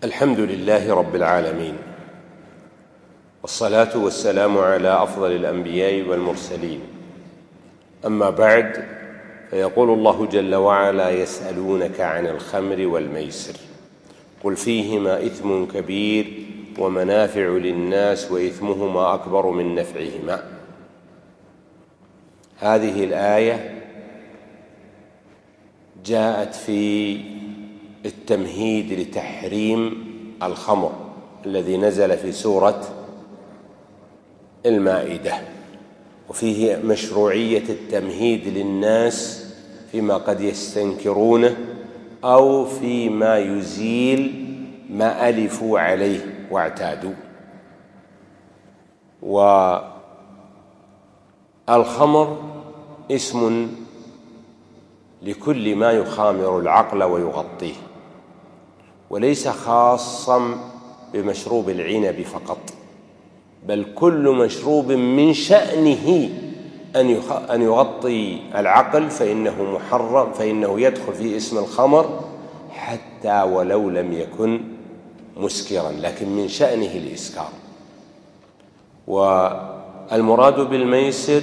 الحمد لله رب العالمين، والصلاة والسلام على أفضل الأنبياء والمرسلين. أما بعد، فيقول الله جل وعلا: يسألونك عن الخمر والميسر قل فيهما إثم كبير ومنافع للناس وإثمهما أكبر من نفعهما. هذه الآية جاءت في التمهيد لتحريم الخمر الذي نزل في سورة المائدة، وفيه مشروعية التمهيد للناس فيما قد يستنكرونه أو فيما يزيل ما ألفوا عليه واعتادوا. والخمر اسم لكل ما يخامر العقل ويغطيه، وليس خاصا بمشروب العنب فقط، بل كل مشروب من شأنه أن يغطي العقل فإنه محرم، فإنه يدخل في اسم الخمر حتى ولو لم يكن مسكرا، لكن من شأنه الإسكار. والمراد بالميسر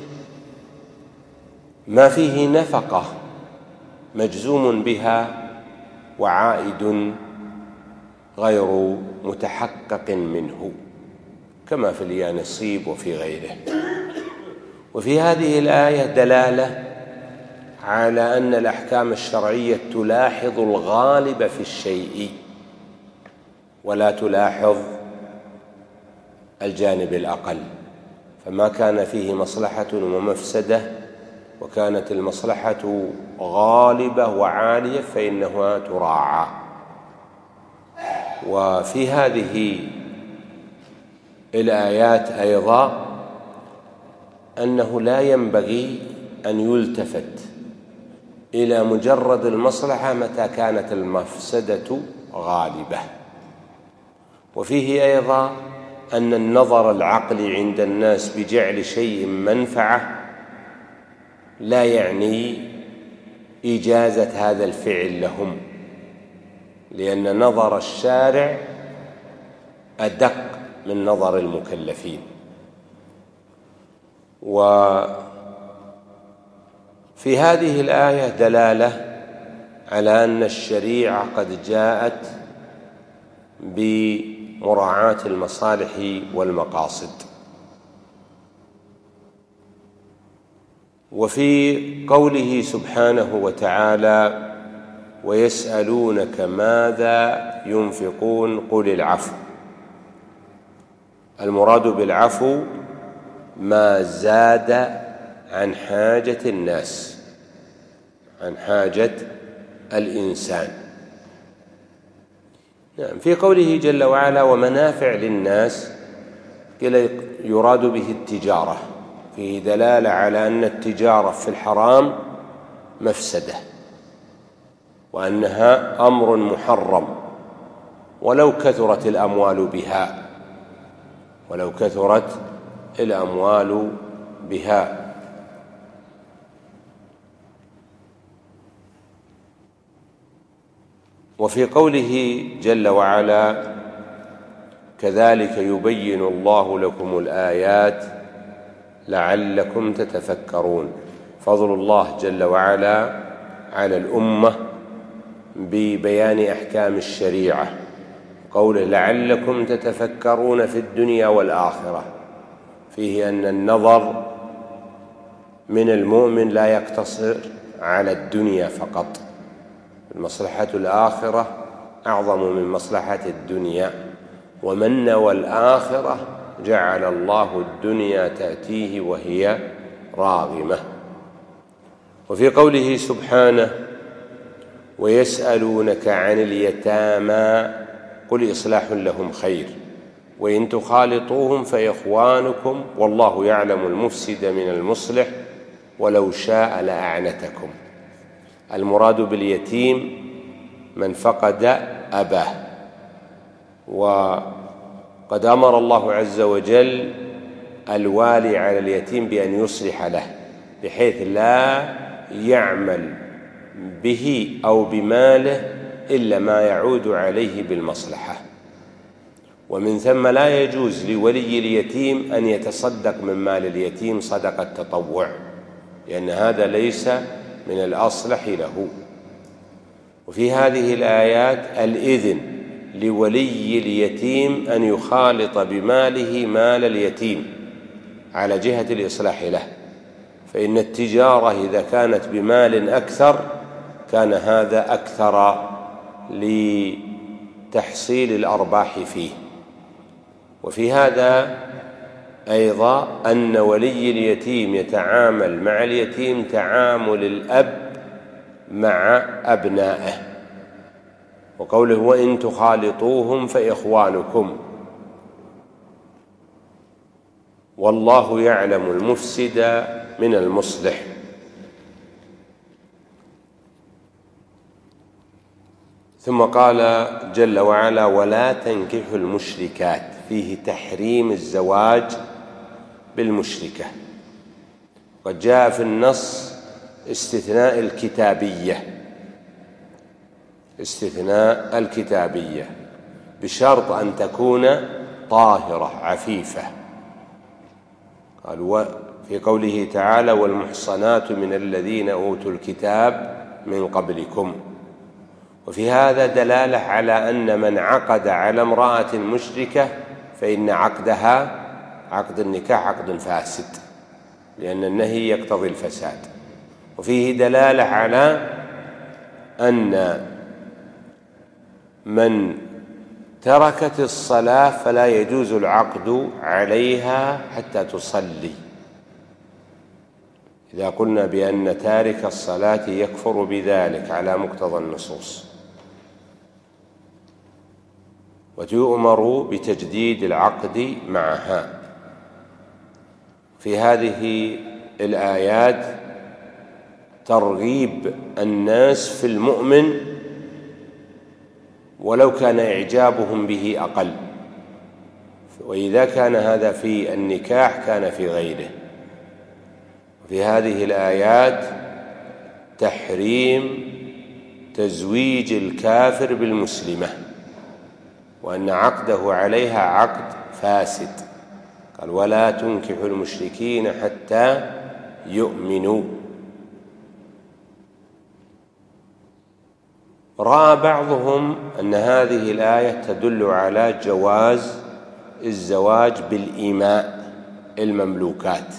ما فيه نفقة مجزوم بها وعائد غير متحقق منه، كما في اليانصيب وفي غيره. وفي هذه الآية دلالة على أن الأحكام الشرعية تلاحظ الغالب في الشيء ولا تلاحظ الجانب الأقل، فما كان فيه مصلحة ومفسدة وكانت المصلحة غالبة وعالية فإنها تراعى. وفي هذه الآيات أيضا أنه لا ينبغي أن يلتفت إلى مجرد المصلحة متى كانت المفسدة غالبة. وفيه أيضا أن النظر العقلي عند الناس بجعل شيء منفعة لا يعني إجازة هذا الفعل لهم، لأن نظر الشارع أدق من نظر المكلفين. وفي هذه الآية دلالة على أن الشريعة قد جاءت بمراعاة المصالح والمقاصد. وفي قوله سبحانه وتعالى: ويسألونك ماذا ينفقون قل العفو، المراد بالعفو ما زاد عن حاجة الناس، عن حاجة الإنسان. نعم، في قوله جل وعلا: ومنافع للناس قيل يراد به التجارة، فيه دلالة على أن التجارة في الحرام مفسدة وأنها أمر محرم ولو كثرت الأموال بها، ولو كثرت الأموال بها. وفي قوله جل وعلا: كذلك يبين الله لكم الآيات لعلكم تتفكرون، فضل الله جل وعلا على الأمة ببيان أحكام الشريعة، قوله لعلكم تتفكرون في الدنيا والآخرة، فيه أن النظر من المؤمن لا يقتصر على الدنيا فقط، مصلحة الآخرة أعظم من مصلحة الدنيا، ومن نوى الآخرة جعل الله الدنيا تأتيه وهي راغمة. وفي قوله سبحانه: ويسألونك عن اليتامى قل إصلاح لهم خير وإن تخالطوهم فإخوانكم والله يعلم المفسد من المصلح ولو شاء لأعنتكم. المراد باليتيم من فقد أباه، وقد أمر الله عز وجل الوالي على اليتيم بأن يصلح له بحيث لا يعمل به أو بماله إلا ما يعود عليه بالمصلحة. ومن ثم لا يجوز لولي اليتيم أن يتصدق من مال اليتيم صدقة تطوع، لأن هذا ليس من الأصلح له. وفي هذه الآيات الإذن لولي اليتيم أن يخالط بماله مال اليتيم على جهة الإصلاح له، فإن التجارة إذا كانت بمال أكثر كان هذا أكثر لتحصيل الأرباح فيه. وفي هذا أيضا أن ولي اليتيم يتعامل مع اليتيم تعامل الأب مع أبنائه، وقوله وإن تخالطوهم فإخوانكم والله يعلم المفسد من المصلح. ثم قال جل وعلا ولا تنكحوا المشركات، فيه تحريم الزواج بالمشركة. قد جاء في النص استثناء الكتابية بشرط أن تكون طاهرة عفيفة. قال في قوله تعالى والمحصنات من الذين أوتوا الكتاب من قبلكم. وفي هذا دلالة على أن من عقد على امرأة مشركة فإن عقدها عقد النكاح عقد فاسد، لأن النهي يقتضي الفساد. وفيه دلالة على أن من تركت الصلاة فلا يجوز العقد عليها حتى تصلي، إذا قلنا بأن تارك الصلاة يكفر بذلك على مقتضى النصوص، وتؤمر بتجديد العقد معها. في هذه الآيات ترغيب الناس في المؤمن ولو كان إعجابهم به أقل، وإذا كان هذا في النكاح كان في غيره. في هذه الآيات تحريم تزويج الكافر بالمسلمة، وأن عقده عليها عقد فاسد. قال ولا تنكحوا المشركين حتى يؤمنوا. رأى بعضهم أن هذه الآية تدل على جواز الزواج بالإيماء المملوكات،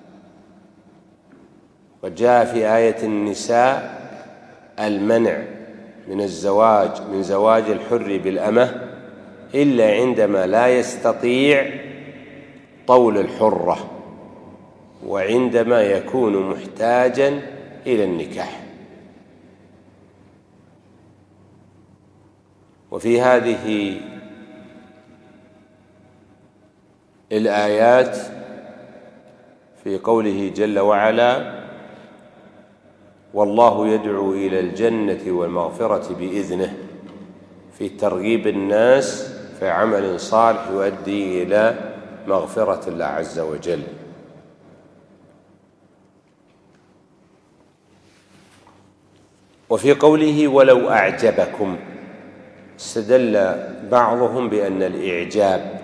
وجاء في آية النساء المنع من زواج الحر بالأمة إلا عندما لا يستطيع طول الحرة، وعندما يكون محتاجا إلى النكاح. وفي هذه الآيات في قوله جل وعلا والله يدعو إلى الجنة والمغفرة بإذنه، في ترغيب الناس في عمل صالح يؤدي إلى مغفرة الله عز وجل. وفي قوله ولو أعجبكم استدل بعضهم بأن الإعجاب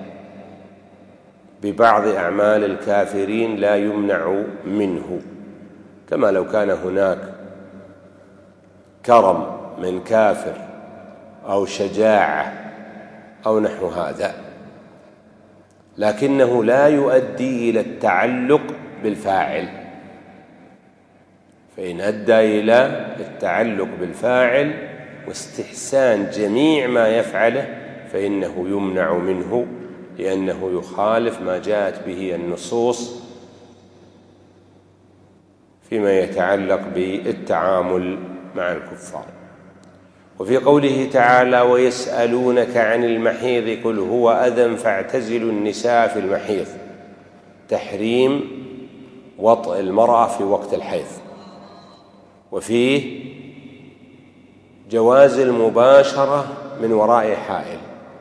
ببعض أعمال الكافرين لا يمنع منه، كما لو كان هناك كرم من كافر أو شجاعة أو نحو هذا، لكنه لا يؤدي إلى التعلق بالفاعل. فإن أدى إلى التعلق بالفاعل واستحسان جميع ما يفعله فإنه يمنع منه، لأنه يخالف ما جاءت به النصوص فيما يتعلق بالتعامل مع الكفار. وفي قوله تعالى ويسألونك عن المحيض قل هو أذى فاعتزلوا النساء في المحيض، تحريم وطئ المرأة في وقت الحيض. وفيه جواز المباشرة من وراء حائل.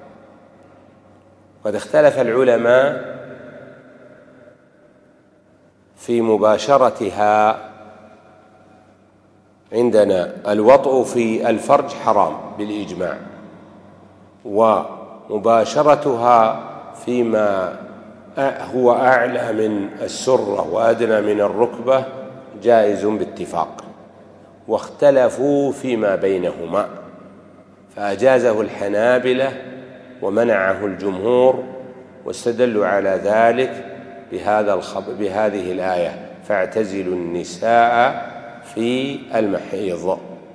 قد اختلف العلماء في مباشرتها عندنا الوطء في الفرج حرام بالإجماع، ومباشرتها فيما هو أعلى من السرة وأدنى من الركبة جائز باتفاق، واختلفوا فيما بينهما، فأجازه الحنابلة ومنعه الجمهور، واستدلوا على ذلك بهذه الآية: فاعتزلوا النساء في المحيض.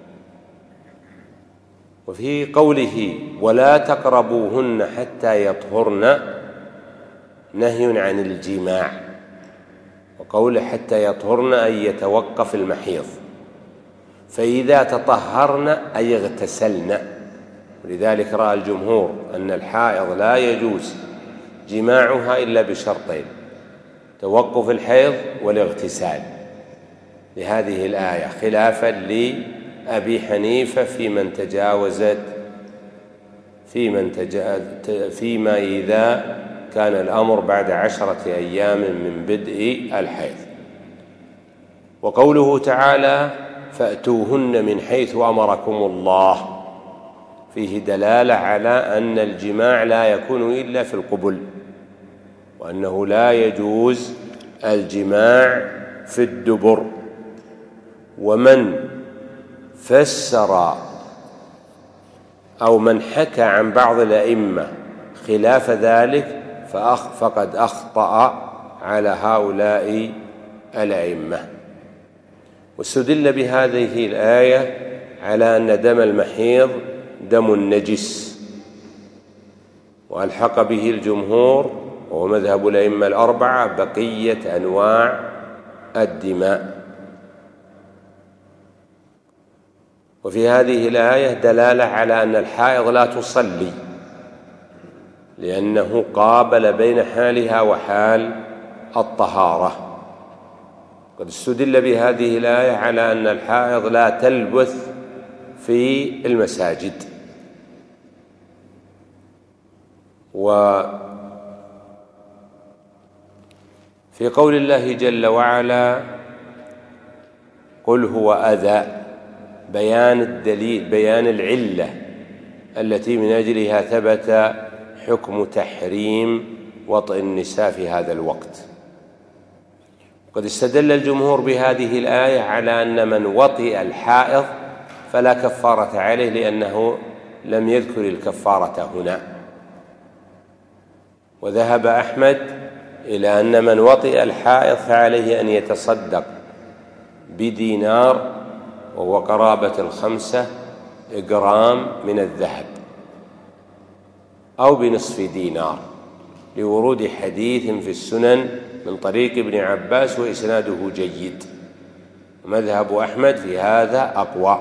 وفي قوله ولا تقربوهن حتى يطهرن نهي عن الجماع، وقوله حتى يطهرن أي يتوقف المحيض، فإذا تطهرن أي اغتسلن. ولذلك رأى الجمهور أن الحائض لا يجوز جماعها إلا بشرطين: توقف الحيض والاغتسال، لهذه الآية، خلافا لأبي حنيفة فيما إذا كان الأمر بعد 10 أيام من بدء الحيض. وقوله تعالى فأتوهن من حيث أمركم الله فيه دلالة على أن الجماع لا يكون إلا في القبل، وأنه لا يجوز الجماع في الدبر. ومن فسر أو من حكى عن بعض الأئمة خلاف ذلك فقد أخطأ على هؤلاء الأئمة. واستدل بهذه الآية على أن دم المحيض دم نجس، وألحق به الجمهور وهو مذهب الأئمة الأربعة بقية أنواع الدماء. وفي هذه الآية دلالة على أن الحائض لا تصلي، لأنه قابل بين حالها وحال الطهارة. قد استدل بهذه الآية على أن الحائض لا تلبث في المساجد. وفي قول الله جل وعلا قل هو أذى، بيان الدليل، بيان العلة التي من أجلها ثبت حكم تحريم وطئ النساء في هذا الوقت. قد استدل الجمهور بهذه الآية على أن من وطئ الحائض فلا كفارة عليه، لأنه لم يذكر الكفارة هنا. وذهب أحمد إلى أن من وطئ الحائض فعليه أن يتصدق بدينار، وهو قرابة 5 جرام من الذهب، أو بنصف دينار، لورود حديث في السنن من طريق ابن عباس وإسناده جيد. مذهب أحمد في هذا أقوى.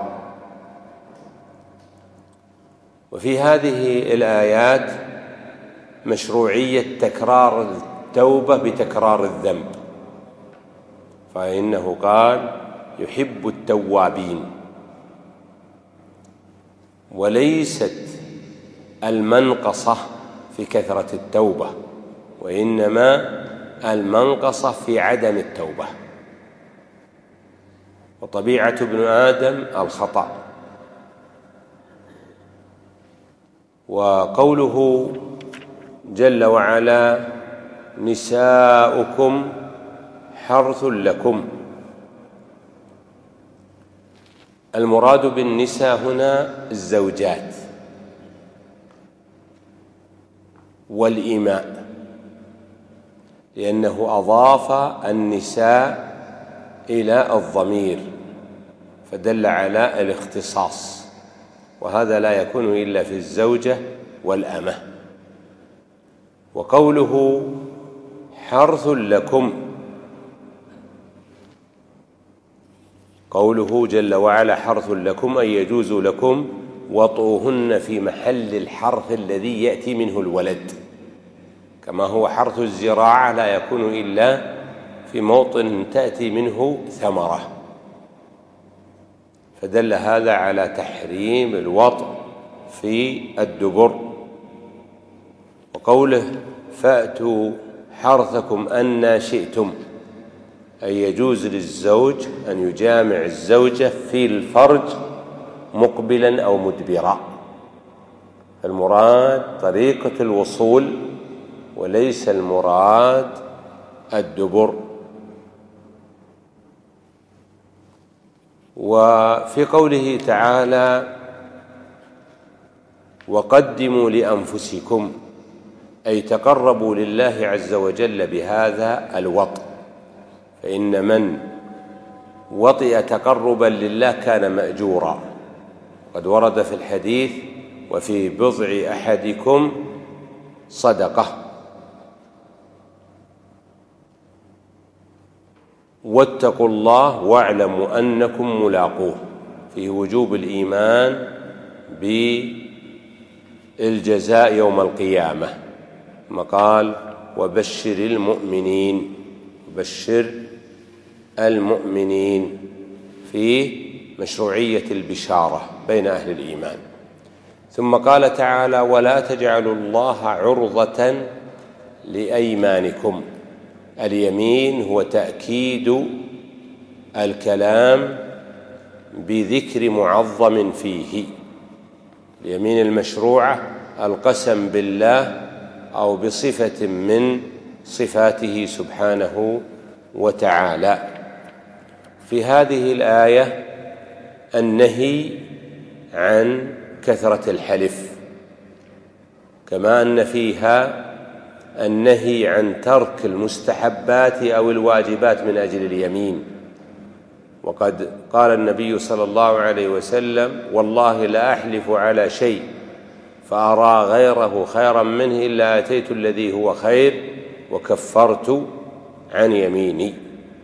وفي هذه الآيات مشروعية تكرار التوبة بتكرار الذنب، فإنه قال يحب التوابين، وليست المنقصة في كثرة التوبة، وإنما المنقصة في عدم التوبة. وطبيعة ابن آدم الخطأ. وقوله جل وعلا نساؤكم حرث لكم، المراد بالنساء هنا الزوجات والإماء، لأنه أضاف النساء إلى الضمير فدل على الاختصاص، وهذا لا يكون إلا في الزوجة والأمة. وقوله حرث لكم، قوله جل وعلا حرث لكم أي يجوز لكم وطئوهن في محل الحرث الذي يأتي منه الولد، كما هو حرث الزراعة لا يكون إلا في موطن تأتي منه ثمرة، فدل هذا على تحريم الوطء في الدبر. وقوله فأتوا حرثكم أن شئتم أي يجوز للزوج أن يجامع الزوجة في الفرج مقبلا أو مدبرا. المراد طريقة الوصول وليس المراد الدبر. وفي قوله تعالى وقدموا لأنفسكم أي تقربوا لله عز وجل بهذا الوطء، فإن من وطئ تقربا لله كان مأجورا. قد ورد في الحديث وفي بضع أحدكم صدقة. واتقوا الله واعلموا أنكم ملاقوه، فيه وجوب الإيمان بالجزاء يوم القيامة، ثم قال وبشر المؤمنين، بشر المؤمنين، في مشروعية البشارة بين أهل الإيمان. ثم قال تعالى ولا تجعلوا الله عرضة لأيمانكم. اليمين هو تأكيد الكلام بذكر معظم فيه. اليمين المشروعة القسم بالله أو بصفة من صفاته سبحانه وتعالى. في هذه الآية النهي عن كثرة الحلف، كما أن فيها النهي عن ترك المستحبات أو الواجبات من أجل اليمين. وقد قال النبي صلى الله عليه وسلم والله لا أحلف على شيء فأرى غيره خيرا منه إلا أتيت الذي هو خير وكفرت عن يميني.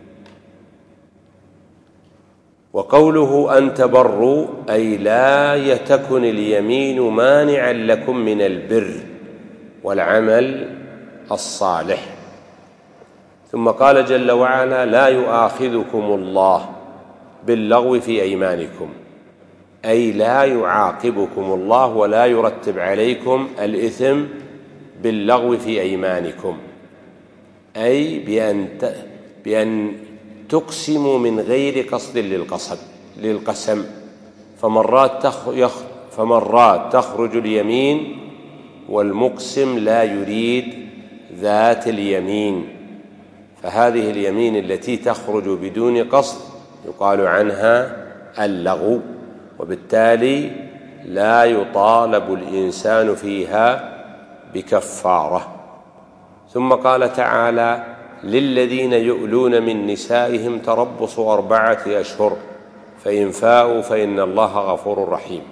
وقوله أن تبروا أي لا تكن اليمين مانعا لكم من البر والعمل الصالح. ثم قال جل وعلا لا يؤاخذكم الله باللغو في أيمانكم، أي لا يعاقبكم الله ولا يرتب عليكم الإثم باللغو في أيمانكم، أي بأن تقسموا من غير قصد للقسم. فمرات تخرج اليمين والمقسم لا يريد ذات اليمين، فهذه اليمين التي تخرج بدون قصد يقال عنها اللغو، وبالتالي لا يطالب الإنسان فيها بكفارة. ثم قال تعالى للذين يؤلون من نسائهم تربص 4 أشهر فإن فاءوا فإن الله غفور رحيم.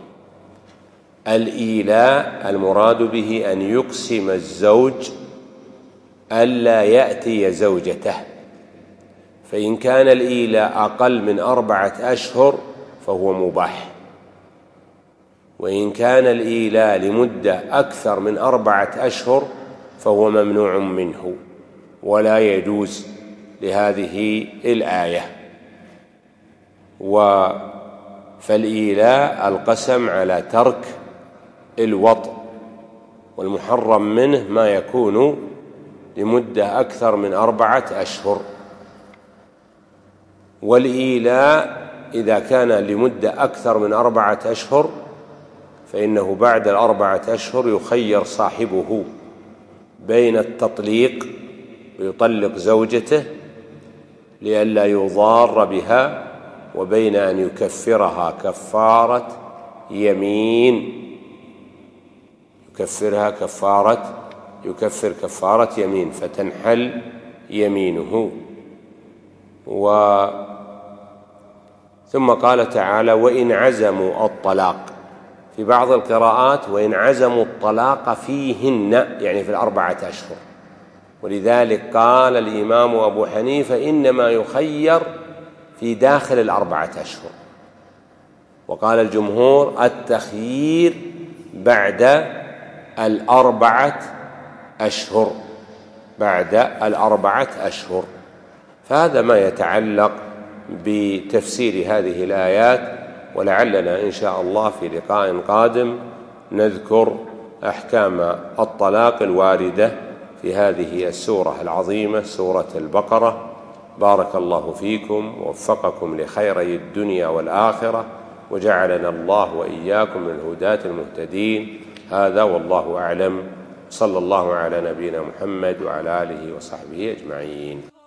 الإيلاء المراد به أن يقسم الزوج ألا يأتي زوجته، فإن كان الإيلاء أقل من 4 أشهر فهو مباح، وإن كان الإيلاء لمدة أكثر من 4 أشهر فهو ممنوع منه ولا يجوز لهذه الآية. فالإيلاء القسم على ترك الوطء، والمحرم منه ما يكون لمدة أكثر من 4 أشهر. والإيلاء إذا كان لمدة أكثر من 4 أشهر فإنه بعد 4 أشهر يخير صاحبه بين التطليق ويطلق زوجته لئلا يضار بها، وبين أن يكفرها كفارة يمين، يكفر كفارة يمين فتنحل يمينه. ثم قال تعالى وإن عزموا الطلاق، في بعض القراءات وإن عزموا الطلاق فيهن، يعني في 4 أشهر. ولذلك قال الإمام أبو حنيفة إنما يخير في داخل 4 أشهر، وقال الجمهور التخيير بعد 4 أشهر، بعد 4 أشهر. فهذا ما يتعلق بتفسير هذه الآيات، ولعلنا إن شاء الله في لقاء قادم نذكر أحكام الطلاق الواردة في هذه السورة العظيمة، سورة البقرة. بارك الله فيكم ووفقكم لخيري الدنيا والآخرة، وجعلنا الله وإياكم من الهداة المهتدين. هذا والله أعلم، صلى الله على نبينا محمد وعلى آله وصحبه أجمعين.